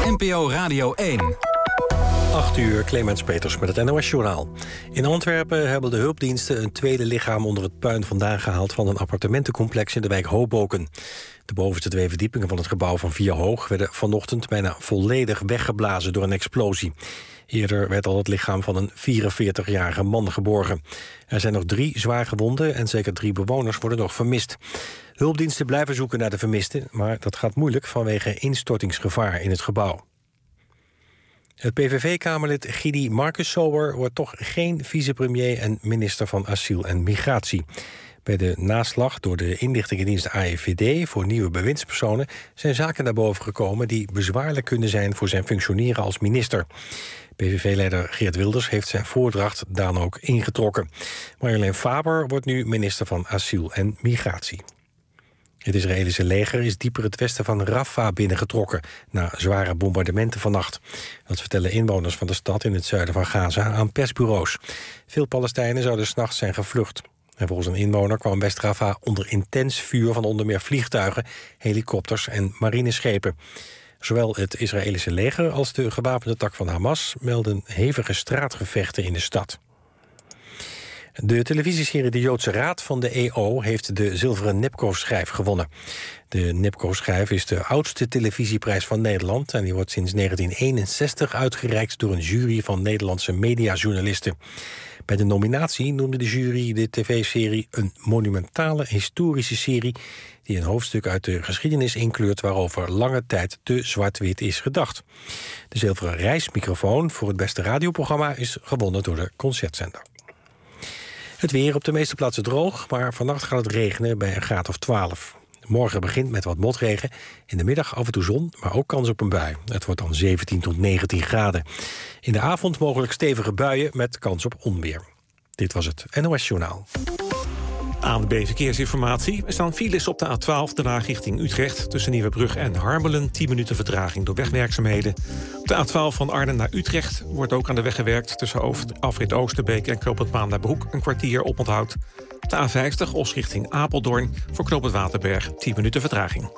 NPO Radio 1. 8 uur, Clemens Peters met het NOS-journaal. In Antwerpen hebben de hulpdiensten een tweede lichaam onder het puin vandaan gehaald van een appartementencomplex in de wijk Hoboken. De bovenste 2 verdiepingen van het gebouw van 4 hoog werden vanochtend bijna volledig weggeblazen door een explosie. Eerder werd al het lichaam van een 44-jarige man geborgen. Er zijn nog 3 zwaar gewonden en zeker 3 bewoners worden nog vermist. Hulpdiensten blijven zoeken naar de vermisten, maar dat gaat moeilijk vanwege instortingsgevaar in het gebouw. Het PVV-kamerlid Gidi Marcussower wordt toch geen vicepremier en minister van Asiel en Migratie. Bij de naslag door de inlichtingendienst AIVD voor nieuwe bewindspersonen zijn zaken naar boven gekomen die bezwaarlijk kunnen zijn voor zijn functioneren als minister. PVV-leider Geert Wilders heeft zijn voordracht dan ook ingetrokken. Marjolein Faber wordt nu minister van Asiel en Migratie. Het Israëlische leger is dieper het westen van Rafah binnengetrokken na zware bombardementen vannacht. Dat vertellen inwoners van de stad in het zuiden van Gaza aan persbureaus. Veel Palestijnen zouden 's nachts zijn gevlucht. En volgens een inwoner kwam West-Rafah onder intens vuur van onder meer vliegtuigen, helikopters en marineschepen. Zowel het Israëlische leger als de gewapende tak van Hamas melden hevige straatgevechten in de stad. De televisieserie De Joodse Raad van de EO heeft de Zilveren Nipkow-schijf gewonnen. De Nipkow-schijf is de oudste televisieprijs van Nederland en die wordt sinds 1961 uitgereikt door een jury van Nederlandse mediajournalisten. Bij de nominatie noemde de jury de tv-serie een monumentale historische serie die een hoofdstuk uit de geschiedenis inkleurt waarover lange tijd te zwart-wit is gedacht. De Zilveren Reismicrofoon voor het beste radioprogramma is gewonnen door de Concertzender. Het weer op de meeste plaatsen droog, maar vannacht gaat het regenen bij een graad of 12. Morgen begint met wat motregen. In de middag af en toe zon, maar ook kans op een bui. Het wordt dan 17 tot 19 graden. In de avond mogelijk stevige buien met kans op onweer. Dit was het NOS Journaal. ANWB Verkeersinformatie. Er staan files op de A12, daarna richting Utrecht. Tussen Nieuwebrug en Harmelen, 10 minuten vertraging door wegwerkzaamheden. Op de A12 van Arnhem naar Utrecht wordt ook aan de weg gewerkt. Tussen Afrit Oosterbeek en Knoop het Maanderbroek een kwartier oponthoud. Op de A50 Os richting Apeldoorn voor Knoop het Waterberg, 10 minuten vertraging.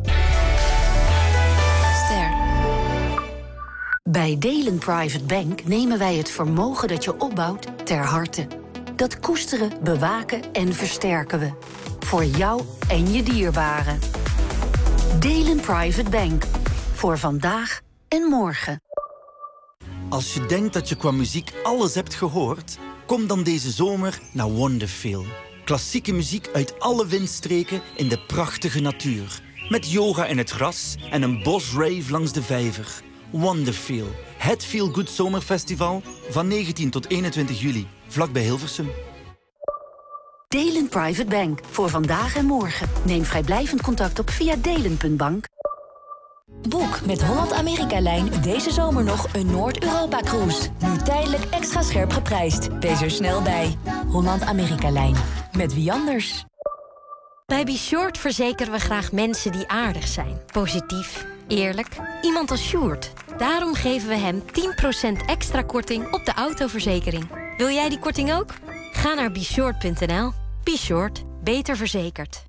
Bij Delen Private Bank nemen wij het vermogen dat je opbouwt ter harte. Dat koesteren, bewaken en versterken we. Voor jou en je dierbaren. Delen Private Bank. Voor vandaag en morgen. Als je denkt dat je qua muziek alles hebt gehoord, kom dan deze zomer naar Wonderfeel. Klassieke muziek uit alle windstreken in de prachtige natuur. Met yoga in het gras en een bosrave langs de vijver. Wonderfeel. Het Feel Good Zomerfestival van 19 tot 21 juli. Vlakbij Hilversum. Delen Private Bank. Voor vandaag en morgen. Neem vrijblijvend contact op via delen.bank. Boek met Holland-Amerika-lijn deze zomer nog een Noord-Europa-cruise. Nu tijdelijk extra scherp geprijsd. Wees er snel bij. Holland-Amerika-lijn. Met wie anders? Bij Be Short verzekeren we graag mensen die aardig zijn. Positief, eerlijk, iemand als Sjoerd. Daarom geven we hem 10% extra korting op de autoverzekering. Wil jij die korting ook? Ga naar beshort.nl. Be Short. Beter verzekerd.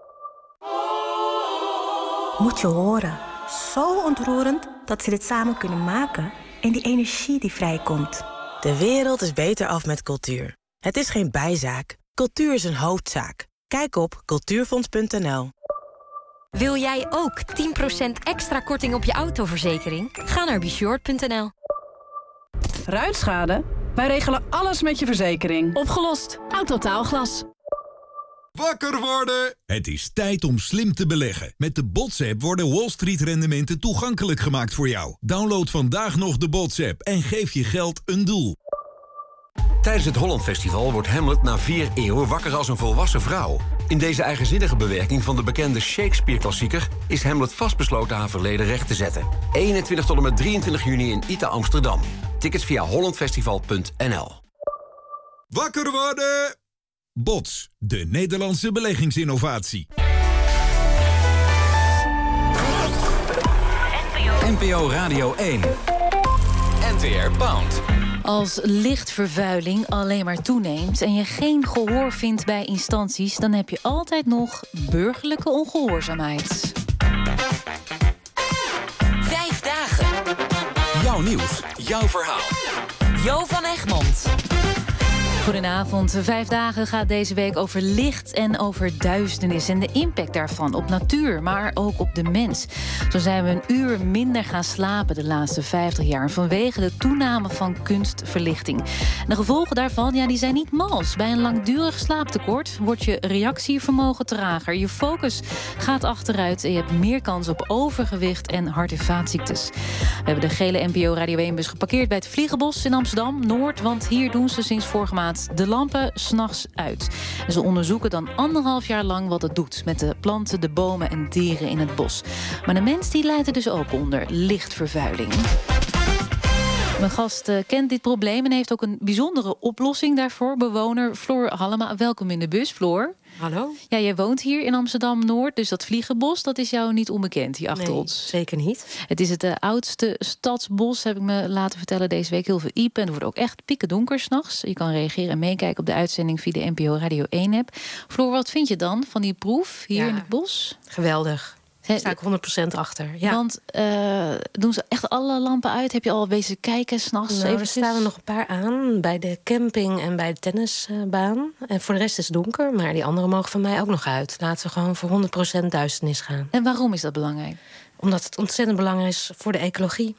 Moet je horen. Zo ontroerend dat ze dit samen kunnen maken en die energie die vrijkomt. De wereld is beter af met cultuur. Het is geen bijzaak. Cultuur is een hoofdzaak. Kijk op cultuurfonds.nl. Wil jij ook 10% extra korting op je autoverzekering? Ga naar beshort.nl. Ruitschade? Wij regelen alles met je verzekering. Opgelost. Autotaalglas. Wakker worden! Het is tijd om slim te beleggen. Met de BOTS-app worden Wall Street rendementen toegankelijk gemaakt voor jou. Download vandaag nog de BOTS-app en geef je geld een doel. Tijdens het Holland Festival wordt Hamlet na 4 eeuwen wakker als een volwassen vrouw. In deze eigenzinnige bewerking van de bekende Shakespeare-klassieker is Hamlet vastbesloten haar verleden recht te zetten. 21 tot en met 23 juni in ITA Amsterdam. Tickets via hollandfestival.nl. Wakker worden! BOTS, de Nederlandse beleggingsinnovatie. NPO Radio 1. NTR Pound. Als lichtvervuiling alleen maar toeneemt en je geen gehoor vindt bij instanties, dan heb je altijd nog burgerlijke ongehoorzaamheid. 5 dagen Jouw nieuws, jouw verhaal. Jo van Egmond. Goedenavond. 5 dagen gaat deze week over licht en over duisternis en de impact daarvan op natuur, maar ook op de mens. Zo zijn we een uur minder gaan slapen de laatste 50 jaar vanwege de toename van kunstverlichting. De gevolgen daarvan die zijn niet mals. Bij een langdurig slaaptekort wordt je reactievermogen trager, je focus gaat achteruit en je hebt meer kans op overgewicht en hart- en vaatziektes. We hebben de gele NPO Radio 1-bus geparkeerd bij het Vliegenbos in Amsterdam-Noord, want hier doen ze sinds vorige maand de lampen 's nachts uit. En ze onderzoeken dan 1,5 jaar lang wat het doet met de planten, de bomen en dieren in het bos. Maar de mens die lijdt er dus ook onder lichtvervuiling. Mijn gast kent dit probleem en heeft ook een bijzondere oplossing daarvoor. Bewoner Floor Hallema, welkom in de bus, Floor. Hallo. Ja, jij woont hier in Amsterdam-Noord, dus dat Vliegenbos, dat is jou niet onbekend hier achter ons. Zeker niet. Het is het oudste stadsbos, heb ik me laten vertellen deze week. Heel veel iepen en het wordt ook echt piekendonker 's nachts. Je kan reageren en meekijken op de uitzending via de NPO Radio 1-app. Floor, wat vind je dan van die proef hier in het bos? Geweldig. Daar sta ik 100% achter. Ja. Want doen ze echt alle lampen uit? Heb je al wezen kijken 's nachts? Nou, er staan er nog een paar aan. Bij de camping en bij de tennisbaan. En voor de rest is het donker. Maar die andere mogen van mij ook nog uit. Laten we gewoon voor 100% duisternis gaan. En waarom is dat belangrijk? Omdat het ontzettend belangrijk is voor de ecologie.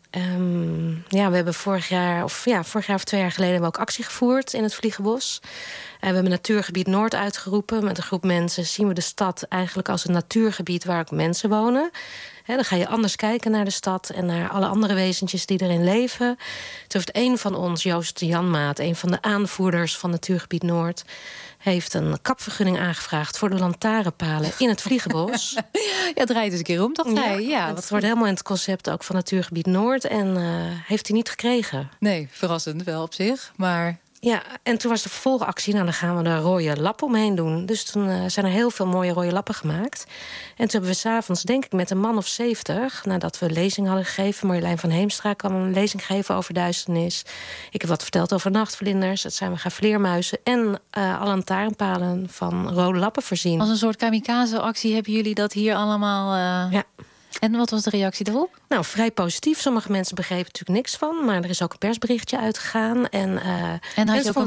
We hebben vorig jaar of 2 jaar geleden hebben we ook actie gevoerd in het Vliegenbos. We hebben Natuurgebied Noord uitgeroepen. Met een groep mensen zien we de stad eigenlijk als een natuurgebied waar ook mensen wonen. Dan ga je anders kijken naar de stad en naar alle andere wezentjes die erin leven. Toen heeft een van ons, Joost Janmaat, een van de aanvoerders van Natuurgebied Noord, heeft een kapvergunning aangevraagd voor de lantaarnpalen in het Vliegenbos. Ja, draait eens een keer om, dacht hij. Ja, dat wordt helemaal in het concept ook van Natuurgebied Noord. En heeft hij niet gekregen. Nee, verrassend wel op zich, maar ja, en toen was de vervolgactie, nou dan gaan we er rode lappen omheen doen. Dus toen zijn er heel veel mooie rode lappen gemaakt. En toen hebben we 's avonds, denk ik, met een man of 70... nadat we lezing hadden gegeven, Marjolein van Heemstra kwam een lezing geven over duisternis. Ik heb wat verteld over nachtvlinders. Dat zijn we gaan vleermuizen en alle lantaarnpalen van rode lappen voorzien. Als een soort kamikaze-actie hebben jullie dat hier allemaal Ja. En wat was de reactie daarop? Nou, vrij positief. Sommige mensen begrepen natuurlijk niks van. Maar er is ook een persberichtje uitgegaan. En had je ook een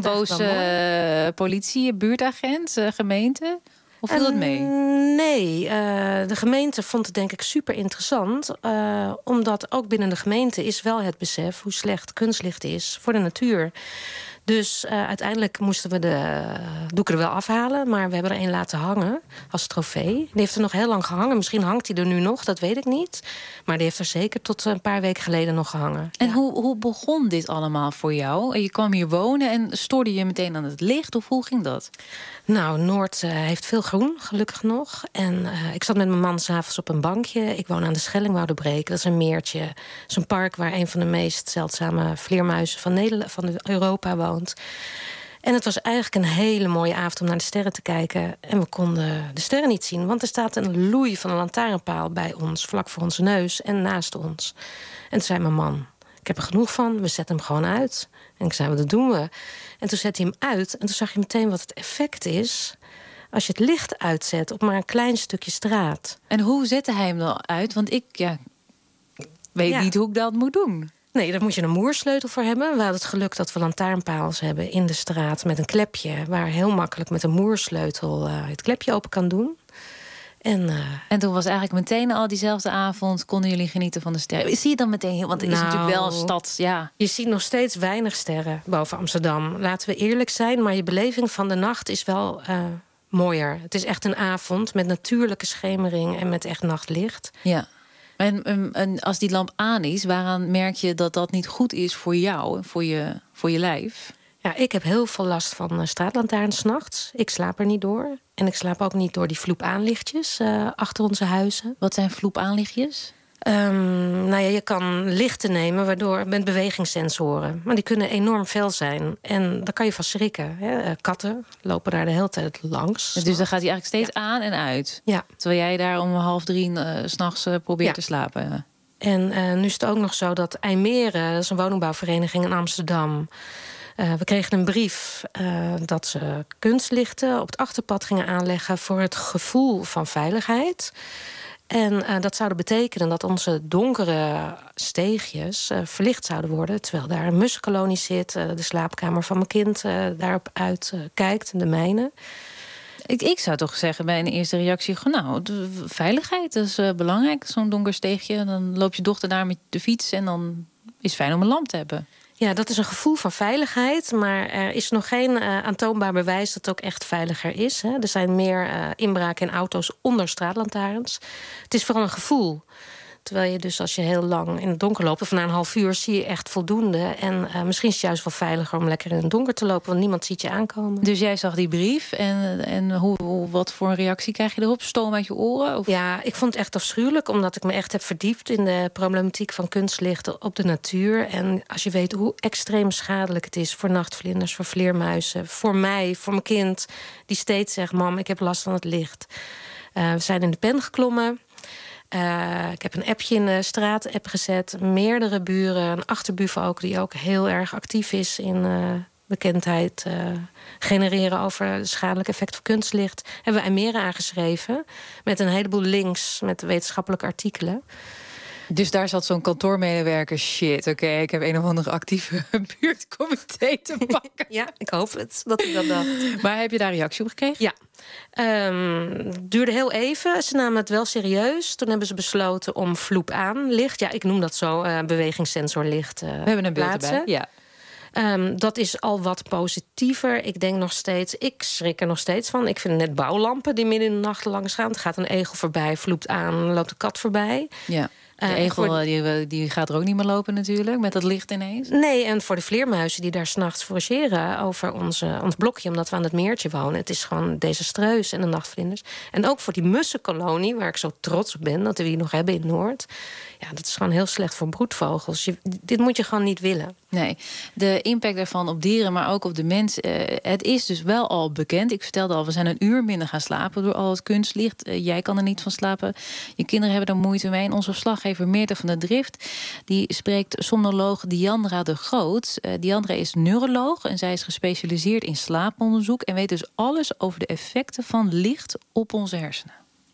boze politie, buurtagent, gemeente? Of viel dat mee? Nee, de gemeente vond het denk ik super interessant. Omdat ook binnen de gemeente is wel het besef hoe slecht kunstlicht is voor de natuur. Dus uiteindelijk moesten we de doeken er wel afhalen. Maar we hebben er 1 laten hangen als trofee. Die heeft er nog heel lang gehangen. Misschien hangt hij er nu nog, dat weet ik niet. Maar die heeft er zeker tot een paar weken geleden nog gehangen. En hoe begon dit allemaal voor jou? Je kwam hier wonen en stoorde je meteen aan het licht? Of hoe ging dat? Nou, Noord heeft veel groen, gelukkig nog. En ik zat met mijn man 's avonds op een bankje. Ik woon aan de Schellingwouderbreek. Dat is een meertje. Dat is een park waar een van de meest zeldzame vleermuizen van Europa woont. En het was eigenlijk een hele mooie avond om naar de sterren te kijken. En we konden de sterren niet zien. Want er staat een loei van een lantaarnpaal bij ons, vlak voor onze neus en naast ons. En toen zei mijn man, ik heb er genoeg van, we zetten hem gewoon uit. En ik zei, wat dat doen we? En toen zette hij hem uit. En toen zag je meteen wat het effect is als je het licht uitzet op maar een klein stukje straat. En hoe zette hij hem dan uit? Want ik weet niet hoe ik dat moet doen. Nee, daar moet je een moersleutel voor hebben. We hadden het geluk dat we lantaarnpaals hebben in de straat met een klepje, waar heel makkelijk met een moersleutel het klepje open kan doen. En toen was eigenlijk meteen al diezelfde avond konden jullie genieten van de sterren. Zie je dan meteen, want het is natuurlijk wel een stad, ja. Je ziet nog steeds weinig sterren boven Amsterdam. Laten we eerlijk zijn, maar je beleving van de nacht is wel mooier. Het is echt een avond met natuurlijke schemering en met echt nachtlicht. Ja. En als die lamp aan is, waaraan merk je dat dat niet goed is voor jou, voor je lijf? Ja, ik heb heel veel last van straatlantaarns 's nachts. Ik slaap er niet door. En ik slaap ook niet door die vloepaanlichtjes achter onze huizen. Wat zijn vloepaanlichtjes? Je kan lichten nemen met bewegingssensoren. Maar die kunnen enorm fel zijn. En daar kan je van schrikken. Hè. Katten lopen daar de hele tijd langs. Dus dan gaat hij eigenlijk steeds aan en uit. Ja. Terwijl jij daar om 2:30 's nachts probeert te slapen. En nu is het ook nog zo dat IJmeren, dat is een woningbouwvereniging in Amsterdam. We kregen een brief dat ze kunstlichten op het achterpad gingen aanleggen voor het gevoel van veiligheid. En dat zou betekenen dat onze donkere steegjes verlicht zouden worden, terwijl daar een mussenkolonie zit, de slaapkamer van mijn kind daarop uitkijkt, de mijne. Ik zou toch zeggen bij een eerste reactie, veiligheid is belangrijk. Zo'n donker steegje, dan loopt je dochter daar met de fiets en dan is het fijn om een lamp te hebben. Ja, dat is een gevoel van veiligheid, maar er is nog geen aantoonbaar bewijs dat het ook echt veiliger is. Hè. Er zijn meer inbraken in auto's onder straatlantaarns. Het is vooral een gevoel. Terwijl je dus als je heel lang in het donker loopt, of na een half uur zie je echt voldoende. En misschien is het juist wel veiliger om lekker in het donker te lopen, want niemand ziet je aankomen. Dus jij zag die brief en wat voor een reactie krijg je erop? Stoom uit je oren? Of? Ja, ik vond het echt afschuwelijk, omdat ik me echt heb verdiept in de problematiek van kunstlicht op de natuur. En als je weet hoe extreem schadelijk het is voor nachtvlinders, voor vleermuizen, voor mij, voor mijn kind, die steeds zegt: mam, ik heb last van het licht. We zijn in de pen geklommen. Ik heb een appje in de straat-app gezet. Meerdere buren, een achterbuurvrouw ook, die ook heel erg actief is in bekendheid genereren over de schadelijke effect van kunstlicht. Hebben we Aimera aangeschreven met een heleboel links met wetenschappelijke artikelen. Dus daar zat zo'n kantoormedewerker, shit, oké, ik heb een of andere actieve buurtcomité te pakken. Ja, ik hoop het, dat ik dat dacht. Maar heb je daar reactie op gekregen? Ja. Duurde heel even. Ze namen het wel serieus. Toen hebben ze besloten om vloep aan licht. Ja, ik noem dat zo, bewegingssensorlicht. We hebben een beeld erbij, ja. Dat is al wat positiever. Ik denk nog steeds, ik schrik er nog steeds van. Ik vind net bouwlampen die midden in de nacht langs gaan. Er gaat een egel voorbij, vloept aan, loopt een kat voorbij. Ja. De egel die gaat er ook niet meer lopen natuurlijk, met dat licht ineens. Nee, en voor de vleermuizen die daar 's nachts forageren over ons blokje, omdat we aan het meertje wonen. Het is gewoon desastreus, en de nachtvlinders. En ook voor die mussenkolonie, waar ik zo trots op ben dat we die nog hebben in Noord. Ja, dat is gewoon heel slecht voor broedvogels. Dit moet je gewoon niet willen. Nee, de impact daarvan op dieren, maar ook op de mens. Het is dus wel al bekend. Ik vertelde al, we zijn een uur minder gaan slapen door al het kunstlicht. Jij kan er niet van slapen. Je kinderen hebben er moeite mee. En onze verslaggever Meerte van der Drift, die spreekt somnoloog Diandra de Groot. Diandra is neuroloog en zij is gespecialiseerd in slaaponderzoek en weet dus alles over de effecten van licht op onze hersenen.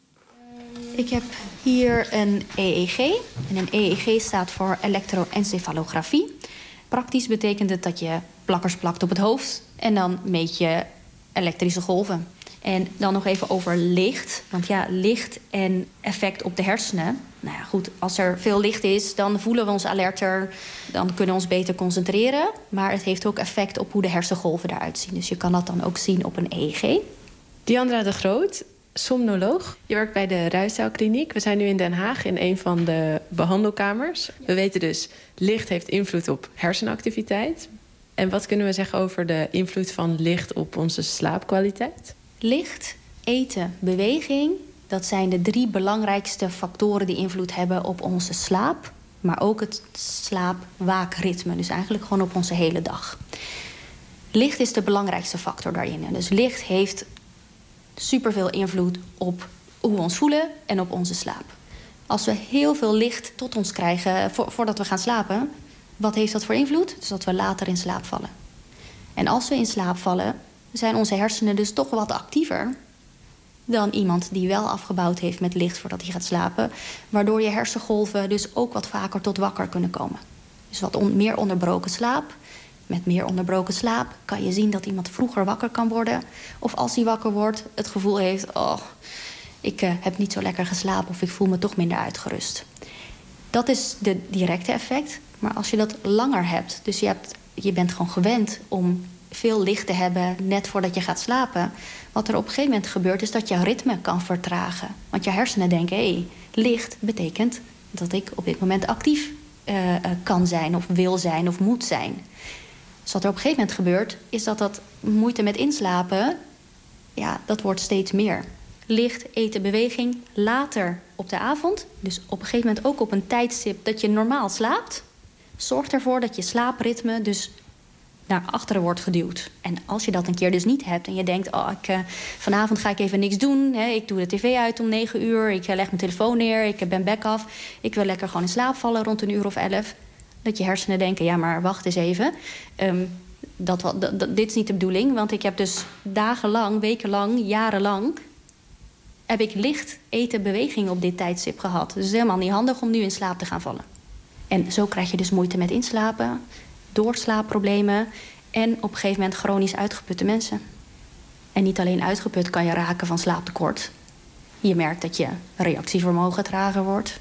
Ik heb hier een EEG. En een EEG staat voor elektroencefalografie. Praktisch betekent het dat je plakkers plakt op het hoofd en dan meet je elektrische golven. En dan nog even over licht. Want ja, licht en effect op de hersenen. Nou ja, goed, als er veel licht is, dan voelen we ons alerter. Dan kunnen we ons beter concentreren. Maar het heeft ook effect op hoe de hersengolven eruit zien. Dus je kan dat dan ook zien op een EEG. Diandra de Groot, somnoloog. Je werkt bij de Ruijsdaalkliniek. We zijn nu in Den Haag in een van de behandelkamers. We weten dus, licht heeft invloed op hersenactiviteit. En wat kunnen we zeggen over de invloed van licht op onze slaapkwaliteit? Licht, eten, beweging, dat zijn de 3 belangrijkste factoren die invloed hebben op onze slaap. Maar ook het slaap-waakritme, dus eigenlijk gewoon op onze hele dag. Licht is de belangrijkste factor daarin. Dus licht heeft superveel invloed op hoe we ons voelen en op onze slaap. Als we heel veel licht tot ons krijgen voordat we gaan slapen, wat heeft dat voor invloed? Dus dat we later in slaap vallen. En als we in slaap vallen, zijn onze hersenen dus toch wat actiever dan iemand die wel afgebouwd heeft met licht voordat hij gaat slapen, waardoor je hersengolven dus ook wat vaker tot wakker kunnen komen. Dus wat meer onderbroken slaap. Met meer onderbroken slaap kan je zien dat iemand vroeger wakker kan worden. Of als hij wakker wordt, het gevoel heeft, oh, ik heb niet zo lekker geslapen of ik voel me toch minder uitgerust. Dat is de directe effect. Maar als je dat langer hebt, dus je bent gewoon gewend om veel licht te hebben net voordat je gaat slapen. Wat er op een gegeven moment gebeurt, is dat je ritme kan vertragen. Want je hersenen denken, hé, licht betekent dat ik op dit moment actief kan zijn of wil zijn of moet zijn. Dus wat er op een gegeven moment gebeurt, is dat moeite met inslapen, ja, dat wordt steeds meer. Licht, eten, beweging, later op de avond, dus op een gegeven moment ook op een tijdstip dat je normaal slaapt, zorgt ervoor dat je slaapritme dus naar achteren wordt geduwd. En als je dat een keer dus niet hebt en je denkt, vanavond ga ik even niks doen. Hè, ik doe de tv uit om 9 uur, ik leg mijn telefoon neer, ik ben back af. Ik wil lekker gewoon in slaap vallen rond 11:00. Dat je hersenen denken, ja, maar wacht eens even. Dit is niet de bedoeling, want ik heb dus dagenlang, wekenlang, jarenlang heb ik licht, eten, beweging op dit tijdstip gehad. Dus het is helemaal niet handig om nu in slaap te gaan vallen. En zo krijg je dus moeite met inslapen, doorslaapproblemen en op een gegeven moment chronisch uitgeputte mensen. En niet alleen uitgeput kan je raken van slaaptekort. Je merkt dat je reactievermogen trager wordt,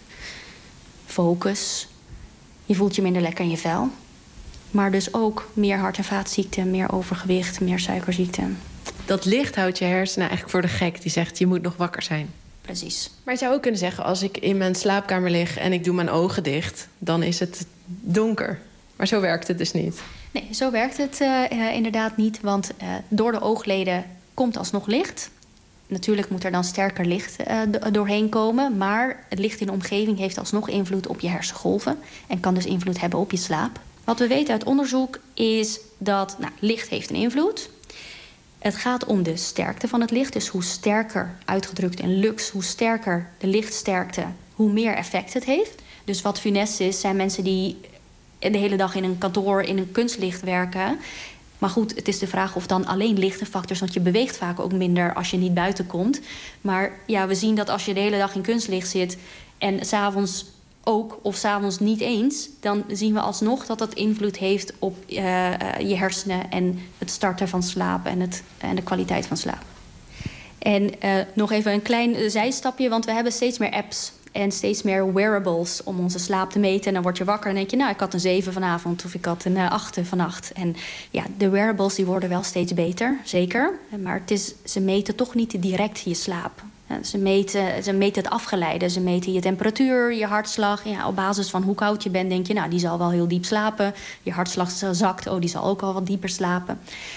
focus. Je voelt je minder lekker in je vel. Maar dus ook meer hart- en vaatziekten, meer overgewicht, meer suikerziekte. Dat licht houdt je hersenen eigenlijk voor de gek. Die zegt, je moet nog wakker zijn. Precies. Maar je zou ook kunnen zeggen, als ik in mijn slaapkamer lig en ik doe mijn ogen dicht, dan is het donker. Maar zo werkt het dus niet. Nee, zo werkt het inderdaad niet. Want door de oogleden komt alsnog licht. Natuurlijk moet er dan sterker licht doorheen komen. Maar het licht in de omgeving heeft alsnog invloed op je hersengolven. En kan dus invloed hebben op je slaap. Wat we weten uit onderzoek is dat licht heeft een invloed. Het gaat om de sterkte van het licht. Dus hoe sterker, uitgedrukt in lux, hoe sterker de lichtsterkte, hoe meer effect het heeft. Dus wat funest is, zijn mensen die de hele dag in een kantoor in een kunstlicht werken. Maar goed, het is de vraag of dan alleen licht een factor is. Want je beweegt vaak ook minder als je niet buiten komt. Maar ja, we zien dat als je de hele dag in kunstlicht zit en 's avonds ook of 's avonds niet eens, dan zien we alsnog dat dat invloed heeft op je hersenen en het starten van slaap en de kwaliteit van slaap. En nog even een klein zijstapje, want we hebben steeds meer apps en steeds meer wearables om onze slaap te meten. En dan word je wakker en denk je, ik had een 7 vanavond of ik had een 8 vannacht. En ja, de wearables die worden wel steeds beter, zeker. Maar ze meten toch niet direct je slaap. Ze meten het afgeleide. Ze meten je temperatuur, je hartslag. Ja, op basis van hoe koud je bent, denk je, die zal wel heel diep slapen. Je hartslag zakt, die zal ook al wat dieper slapen.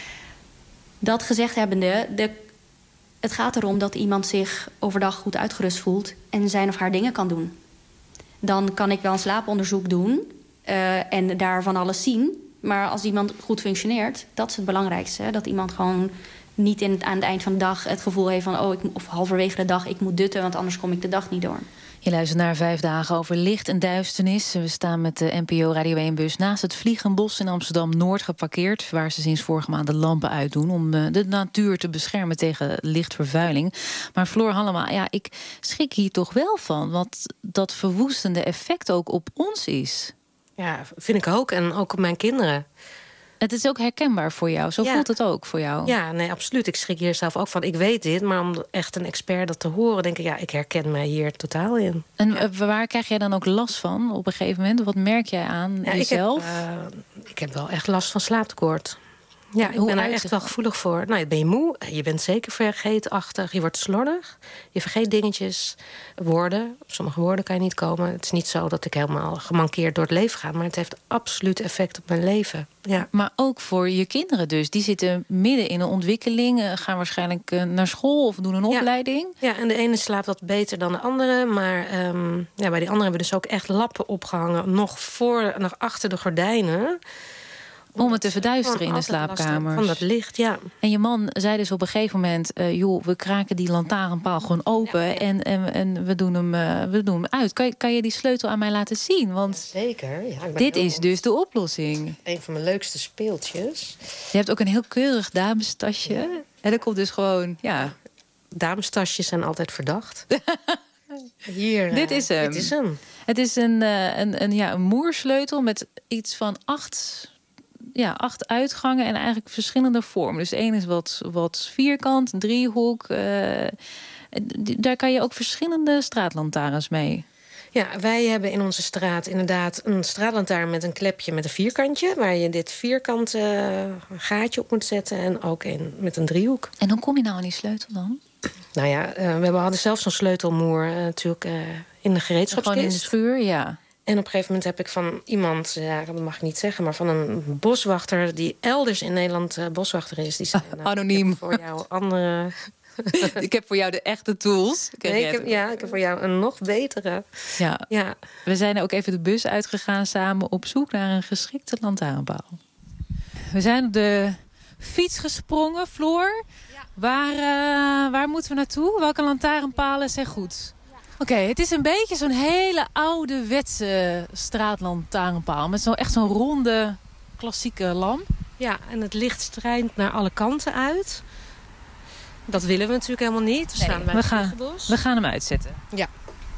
Dat gezegd hebbende, het gaat erom dat iemand zich overdag goed uitgerust voelt en zijn of haar dingen kan doen. Dan kan ik wel een slaaponderzoek doen en daar van alles zien. Maar als iemand goed functioneert, dat is het belangrijkste. Dat iemand gewoon niet aan het eind van de dag het gevoel heeft van, of halverwege de dag, ik moet dutten, want anders kom ik de dag niet door. Je luistert naar 5 dagen over licht en duisternis. We staan met de NPO Radio 1-bus naast het Vliegenbos in Amsterdam-Noord geparkeerd, waar ze sinds vorige maand de lampen uitdoen om de natuur te beschermen tegen lichtvervuiling. Maar Floor Hallema, ik schrik hier toch wel van, wat dat verwoestende effect ook op ons is. Ja, vind ik ook. En ook op mijn kinderen. Het is ook herkenbaar voor jou. Zo voelt het ook voor jou. Ja, nee, absoluut. Ik schrik hier zelf ook van. Ik weet dit, maar om echt een expert dat te horen, denk ik, ik herken mij hier totaal in. En waar krijg jij dan ook last van op een gegeven moment? Wat merk jij aan jezelf? Ik heb wel echt last van slaaptekort. Ja, ik ben er echt wel gevoelig voor. Ben je moe? Je bent zeker vergeetachtig. Je wordt slordig. Je vergeet dingetjes. Woorden. Op sommige woorden kan je niet komen. Het is niet zo dat ik helemaal gemankeerd door het leven ga. Maar het heeft absoluut effect op mijn leven. Ja. Maar ook voor je kinderen dus. Die zitten midden in een ontwikkeling. Gaan waarschijnlijk naar school of doen een opleiding. Ja, en de ene slaapt wat beter dan de andere. Maar bij die andere hebben we dus ook echt lappen opgehangen. Nog achter de gordijnen. Om het te verduisteren in de slaapkamers. Van dat licht, ja. En je man zei dus op een gegeven moment, we kraken die lantaarnpaal gewoon open en we doen hem uit. Kan je die sleutel aan mij laten zien? Want zeker. Ja, dit is dus de oplossing. Een van mijn leukste speeltjes. Je hebt ook een heel keurig damestasje. Ja. En dat komt dus gewoon, damestasjes zijn altijd verdacht. Hier, dit is hem. Het is een moersleutel met iets van 8 uitgangen en eigenlijk verschillende vormen. Dus één is wat vierkant, een driehoek. Daar kan je ook verschillende straatlantaarns mee. Ja, wij hebben in onze straat inderdaad een straatlantaarn met een klepje met een vierkantje, waar je dit vierkante gaatje op moet zetten en ook met een driehoek. En hoe kom je nou aan die sleutel dan? We hadden zelfs zo'n sleutelmoer natuurlijk in de gereedschapskist. Gewoon in de schuur, ja. En op een gegeven moment heb ik van iemand, dat mag ik niet zeggen, maar van een boswachter die elders in Nederland boswachter is. Die zei, anoniem. Ik heb voor jou andere. Ik heb voor jou de echte tools. Ik heb voor jou een nog betere. Ja. We zijn ook even de bus uitgegaan samen op zoek naar een geschikte lantaarnpaal. We zijn op de fiets gesprongen, Floor. Ja. Waar moeten we naartoe? Welke lantaarnpalen zijn goed? Oké, het is een beetje zo'n hele ouderwetse straatlantaarnpaal. Met echt zo'n ronde, klassieke lamp. Ja, en het licht strijnt naar alle kanten uit. Dat willen we natuurlijk helemaal niet. We gaan hem uitzetten. Ja.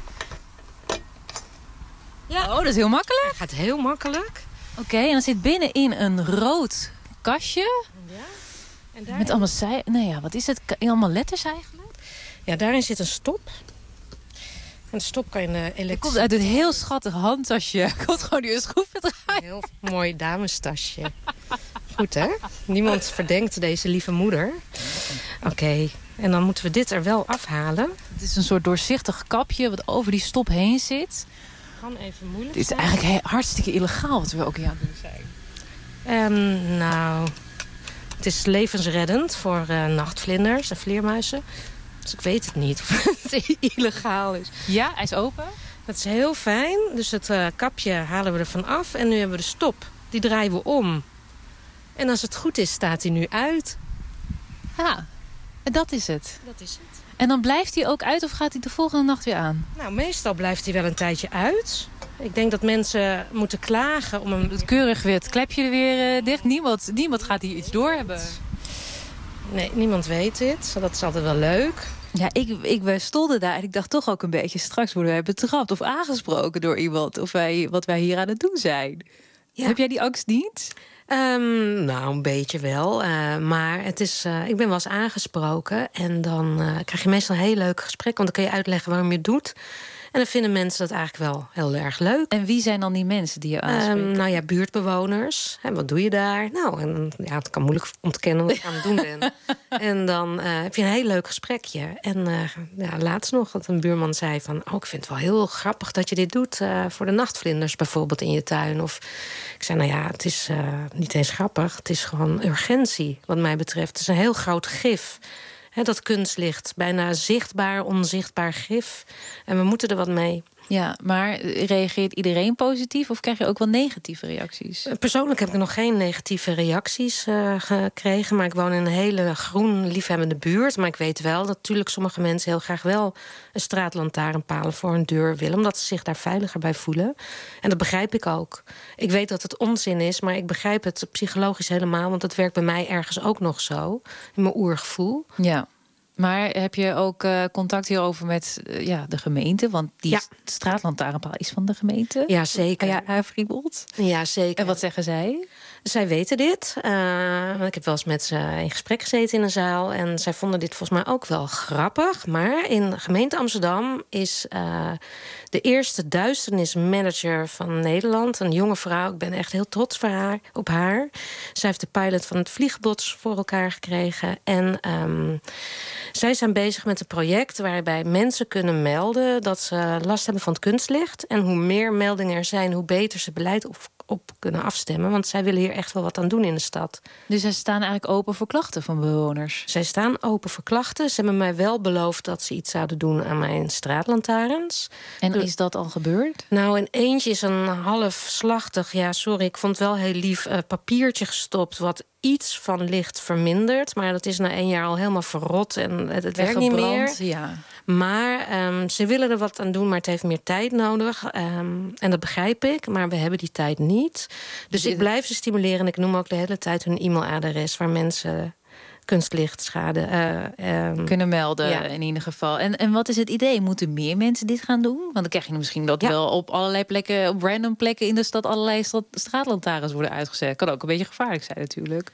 Ja. Oh, dat is heel makkelijk. Het gaat heel makkelijk. Oké, en dan zit binnenin een rood kastje. Ja. En daarin... Met allemaal wat is het? Allemaal letters eigenlijk? Ja, daarin zit een stop. En de stop kan je Het komt uit een heel schattig handtasje. Komt gewoon nu een schroefje draaien. Een heel mooi damestasje. Goed, hè? Niemand verdenkt deze lieve moeder. Oké, en dan moeten we dit er wel afhalen. Het is een soort doorzichtig kapje wat over die stop heen zit. Kan even moeilijk Het is zijn. eigenlijk hartstikke illegaal wat we ook hier aan het doen zijn. Nou, het is levensreddend voor nachtvlinders en vleermuizen. Dus ik weet het niet of het illegaal is. Ja, hij is open. Dat is heel fijn. Dus het kapje halen we ervan af. En nu hebben we de stop. Die draaien we om. En als het goed is, staat hij nu uit. Ja, en dat is het. Dat is het. En dan blijft hij ook uit of gaat hij de volgende nacht weer aan? Nou, meestal blijft hij wel een tijdje uit. Ik denk dat mensen moeten klagen om hem... Het keurig weer het klepje er weer dicht. Niemand gaat hier iets door hebben. Nee, niemand weet dit. Dat is altijd wel leuk. Ja, wij stonden daar en ik dacht toch ook een beetje... straks worden wij betrapt of aangesproken door iemand... of wat wij hier aan het doen zijn. Ja. Heb jij die angst niet? Nou, een beetje wel. Maar het is, ik ben wel eens aangesproken. En dan krijg je meestal een heel leuk gesprek. Want dan kun je uitleggen waarom je het doet. En dan vinden mensen dat eigenlijk wel heel erg leuk. En wie zijn dan die mensen die je aanspreken? Nou ja, buurtbewoners. En wat doe je daar? Nou, en, ja, het kan moeilijk ontkennen wat ik aan het doen ben. En dan heb je een heel leuk gesprekje. En laatst nog dat een buurman zei van... ik vind het wel heel grappig dat je dit doet... voor de nachtvlinders bijvoorbeeld in je tuin. Of ik zei, nou ja, het is niet eens grappig. Het is gewoon urgentie, wat mij betreft. Het is een heel groot gif... dat kunstlicht, bijna zichtbaar, onzichtbaar gif. En we moeten er wat mee. Ja, maar reageert iedereen positief of krijg je ook wel negatieve reacties? Persoonlijk heb ik nog geen negatieve reacties gekregen. Maar ik woon in een hele groen, liefhebbende buurt. Maar ik weet wel dat natuurlijk sommige mensen heel graag wel... een straatlantaarnpalen voor hun deur willen. Omdat ze zich daar veiliger bij voelen. En dat begrijp ik ook. Ik weet dat het onzin is, maar ik begrijp het psychologisch helemaal. Want dat werkt bij mij ergens ook nog zo. In mijn oergevoel. Ja. Maar heb je ook contact hierover met de gemeente? Want die straatlantaarnpaal is van de gemeente. Ja, zeker. Ja, Huifriebold. Ja, zeker. En wat zeggen zij? Zij weten dit. Ik heb wel eens met ze in gesprek gezeten in een zaal. En zij vonden dit volgens mij ook wel grappig. Maar in de gemeente Amsterdam is de eerste duisternismanager van Nederland. Een jonge vrouw. Ik ben echt heel trots op haar. Zij heeft de pilot van het vliegbots voor elkaar gekregen. En zij zijn bezig met een project waarbij mensen kunnen melden... dat ze last hebben van het kunstlicht. En hoe meer meldingen er zijn, hoe beter ze beleid op kunnen afstemmen. Want zij willen hier echt wel wat aan doen in de stad. Dus zij staan eigenlijk open voor klachten van bewoners? Zij staan open voor klachten. Ze hebben mij wel beloofd dat ze iets zouden doen aan mijn straatlantaarns. En is dat al gebeurd? Nou, in eentje is een halfslachtig... ja, sorry, ik vond het wel heel lief... papiertje gestopt wat iets van licht vermindert. Maar dat is na 1 jaar al helemaal verrot en het werkt niet meer. Ja. Maar ze willen er wat aan doen, maar het heeft meer tijd nodig. En dat begrijp ik, maar we hebben die tijd niet. Dus ik blijf ze stimuleren en ik noem ook de hele tijd hun e-mailadres... waar mensen kunstlichtschade kunnen melden in ieder geval. En wat is het idee? Moeten meer mensen dit gaan doen? Want dan krijg je misschien dat wel op allerlei plekken... op random plekken in de stad allerlei straatlantaarns worden uitgezet. Kan ook een beetje gevaarlijk zijn natuurlijk.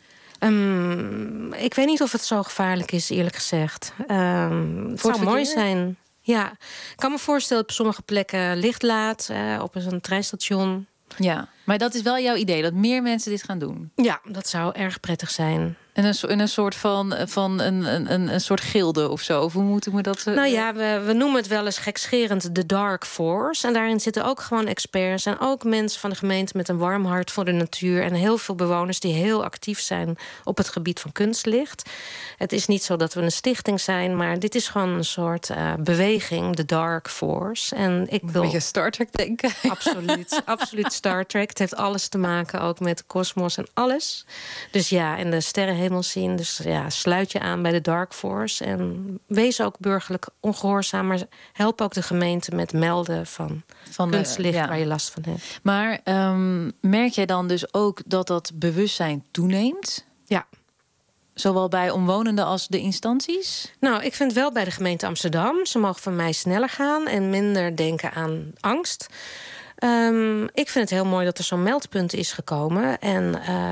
Ik weet niet of het zo gevaarlijk is, eerlijk gezegd. Het zou mooi zijn. Ja, ik kan me voorstellen op sommige plekken licht laat, op een treinstation. Ja, maar dat is wel jouw idee, dat meer mensen dit gaan doen? Ja, dat zou erg prettig zijn. En een soort van een soort gilde of zo? Of hoe moeten we dat... Nou ja, we noemen het wel eens gekscherend de Dark Force. En daarin zitten ook gewoon experts... en ook mensen van de gemeente met een warm hart voor de natuur... en heel veel bewoners die heel actief zijn op het gebied van kunstlicht. Het is niet zo dat we een stichting zijn... maar dit is gewoon een soort beweging, de Dark Force. En ik wil... Een beetje Star Trek denken. Absoluut, absoluut Star Trek. Het heeft alles te maken ook met de kosmos en alles. Dus ja, en de sterrenhemel zien. Dus ja, sluit je aan bij de Dark Force. En wees ook burgerlijk ongehoorzaam. Maar help ook de gemeente met melden van kunstlicht waar je last van hebt. Maar merk jij dan dus ook dat dat bewustzijn toeneemt? Ja. Zowel bij omwonenden als de instanties? Nou, ik vind wel bij de gemeente Amsterdam. Ze mogen van mij sneller gaan en minder denken aan angst. Ik vind het heel mooi dat er zo'n meldpunt is gekomen. En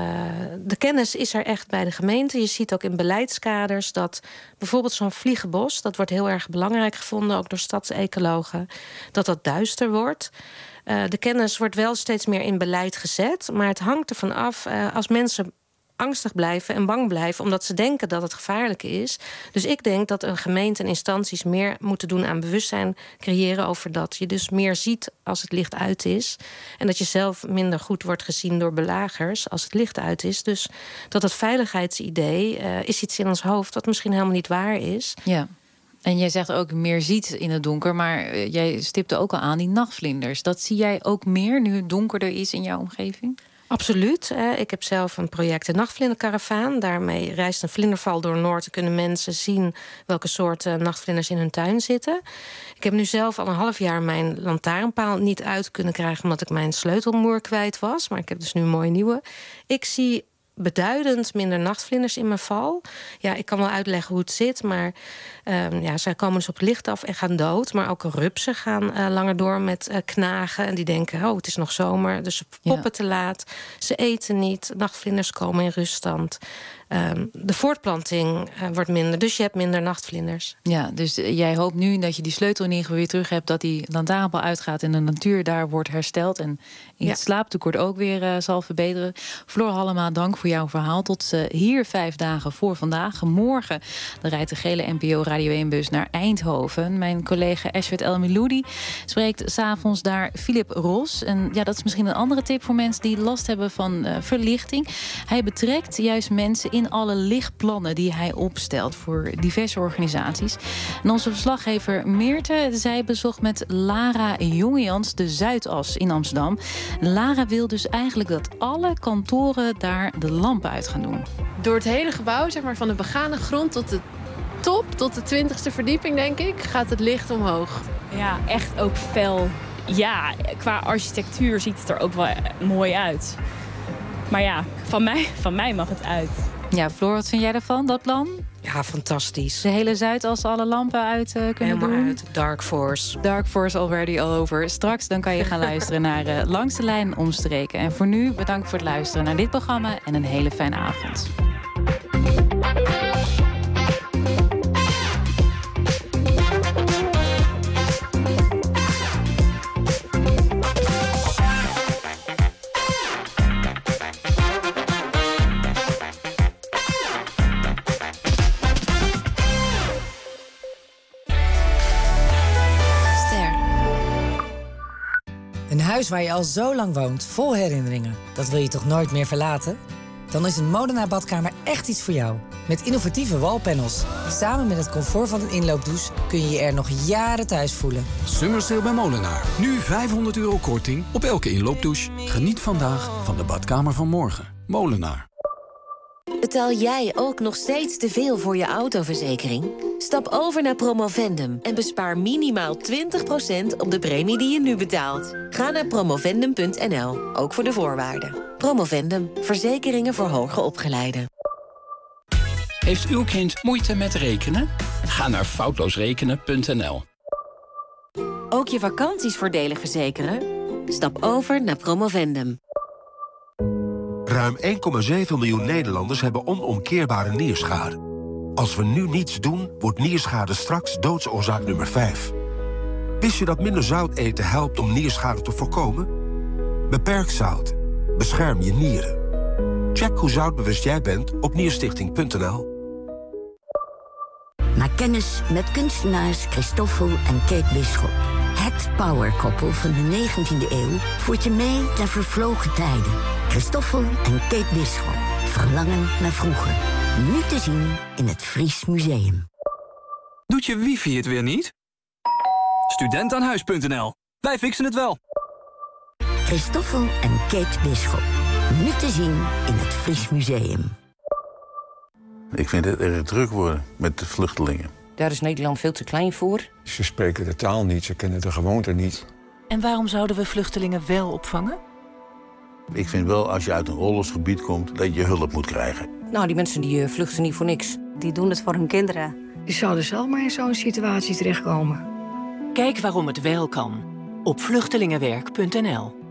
de kennis is er echt bij de gemeente. Je ziet ook in beleidskaders dat bijvoorbeeld zo'n vliegenbos... dat wordt heel erg belangrijk gevonden, ook door stadsecologen... dat duister wordt. De kennis wordt wel steeds meer in beleid gezet. Maar het hangt ervan af als mensen angstig blijven en bang blijven... omdat ze denken dat het gevaarlijk is. Dus ik denk dat een gemeente en instanties meer moeten doen aan bewustzijn creëren over dat. Je dus meer ziet als het licht uit is. En dat je zelf minder goed wordt gezien door belagers als het licht uit is. Dus dat het veiligheidsidee is iets in ons hoofd wat misschien helemaal niet waar is. Ja. En jij zegt ook meer ziet in het donker, maar jij stipte ook al aan die nachtvlinders. Dat zie jij ook meer nu het donkerder is in jouw omgeving? Absoluut. Ik heb zelf een project, de Nachtvlinderkaravaan. Daarmee reist een vlinderval door Noord. Dan kunnen mensen zien welke soorten nachtvlinders in hun tuin zitten. Ik heb nu zelf al een half jaar mijn lantaarnpaal niet uit kunnen krijgen... omdat ik mijn sleutelmoer kwijt was. Maar ik heb dus nu een mooie nieuwe. Ik zie beduidend minder nachtvlinders in mijn val. Ja, ik kan wel uitleggen hoe het zit, maar zij komen dus op het licht af en gaan dood. Maar ook rupsen gaan langer door met knagen. En die denken, het is nog zomer, dus ze poppen te laat. Ze eten niet, nachtvlinders komen in ruststand. De voortplanting wordt minder, dus je hebt minder nachtvlinders. Ja, dus jij hoopt nu dat je die sleutel in ieder geval weer terug hebt... dat die lantaarnpaal uitgaat en de natuur daar wordt hersteld... en in het slaaptekort ook weer zal verbeteren. Floor Hallema, dank voor jouw verhaal. Tot hier 5 dagen voor vandaag. Morgen dan rijdt de gele NPO Radio 1-bus naar Eindhoven. Mijn collega Ashwet El-Miloudi spreekt 's avonds daar Philip Ros. En ja, dat is misschien een andere tip voor mensen die last hebben van verlichting. Hij betrekt juist mensen in alle lichtplannen die hij opstelt voor diverse organisaties. En onze verslaggever Meerte, zij bezocht met Lara Jongejans de Zuidas in Amsterdam. Lara wil dus eigenlijk dat alle kantoren daar de lampen uit gaan doen. Door het hele gebouw, zeg maar van de begane grond tot de top, tot de 20e verdieping, denk ik, gaat het licht omhoog. Ja, echt ook fel. Ja, qua architectuur ziet het er ook wel mooi uit. Maar ja, van mij mag het uit. Ja, Floor, wat vind jij daarvan, dat plan? Ja, fantastisch. De hele Zuidas alle lampen uit kunnen helemaal doen? Uit. Dark Force. Dark Force already all over. Straks dan kan je gaan luisteren naar Langs de Lijn omstreken. En voor nu bedankt voor het luisteren naar dit programma en een hele fijne avond. Een huis waar je al zo lang woont, vol herinneringen. Dat wil je toch nooit meer verlaten? Dan is een Molenaar badkamer echt iets voor jou. Met innovatieve wallpanels. Samen met het comfort van een inloopdouche kun je je er nog jaren thuis voelen. Summer Sale bij Molenaar. Nu €500 korting op elke inloopdouche. Geniet vandaag van de badkamer van morgen. Molenaar. Betaal jij ook nog steeds te veel voor je autoverzekering? Stap over naar Promovendum en bespaar minimaal 20% op de premie die je nu betaalt. Ga naar promovendum.nl, ook voor de voorwaarden. Promovendum, verzekeringen voor hoger opgeleiden. Heeft uw kind moeite met rekenen? Ga naar foutloosrekenen.nl. Ook je vakanties voordelig verzekeren? Stap over naar Promovendum. Ruim 1,7 miljoen Nederlanders hebben onomkeerbare nierschade. Als we nu niets doen, wordt nierschade straks doodsoorzaak nummer 5. Wist je dat minder zout eten helpt om nierschade te voorkomen? Beperk zout. Bescherm je nieren. Check hoe zoutbewust jij bent op nierstichting.nl. Maak kennis met kunstenaars Christoffel en Kate Bisschop. Het powerkoppel van de 19e eeuw voert je mee naar vervlogen tijden. Christoffel en Kate Bisschop. Verlangen naar vroeger. Nu te zien in het Fries Museum. Doet je wifi het weer niet? Studentaanhuis.nl. Wij fixen het wel. Christoffel en Kate Bisschop. Nu te zien in het Fries Museum. Ik vind het erg druk worden met de vluchtelingen. Daar is Nederland veel te klein voor. Ze spreken de taal niet, ze kennen de gewoonte niet. En waarom zouden we vluchtelingen wel opvangen? Ik vind wel, als je uit een oorlogsgebied komt, dat je hulp moet krijgen. Nou, die mensen die vluchten niet voor niks. Die doen het voor hun kinderen. Die zouden zelf maar in zo'n situatie terechtkomen. Kijk waarom het wel kan op vluchtelingenwerk.nl.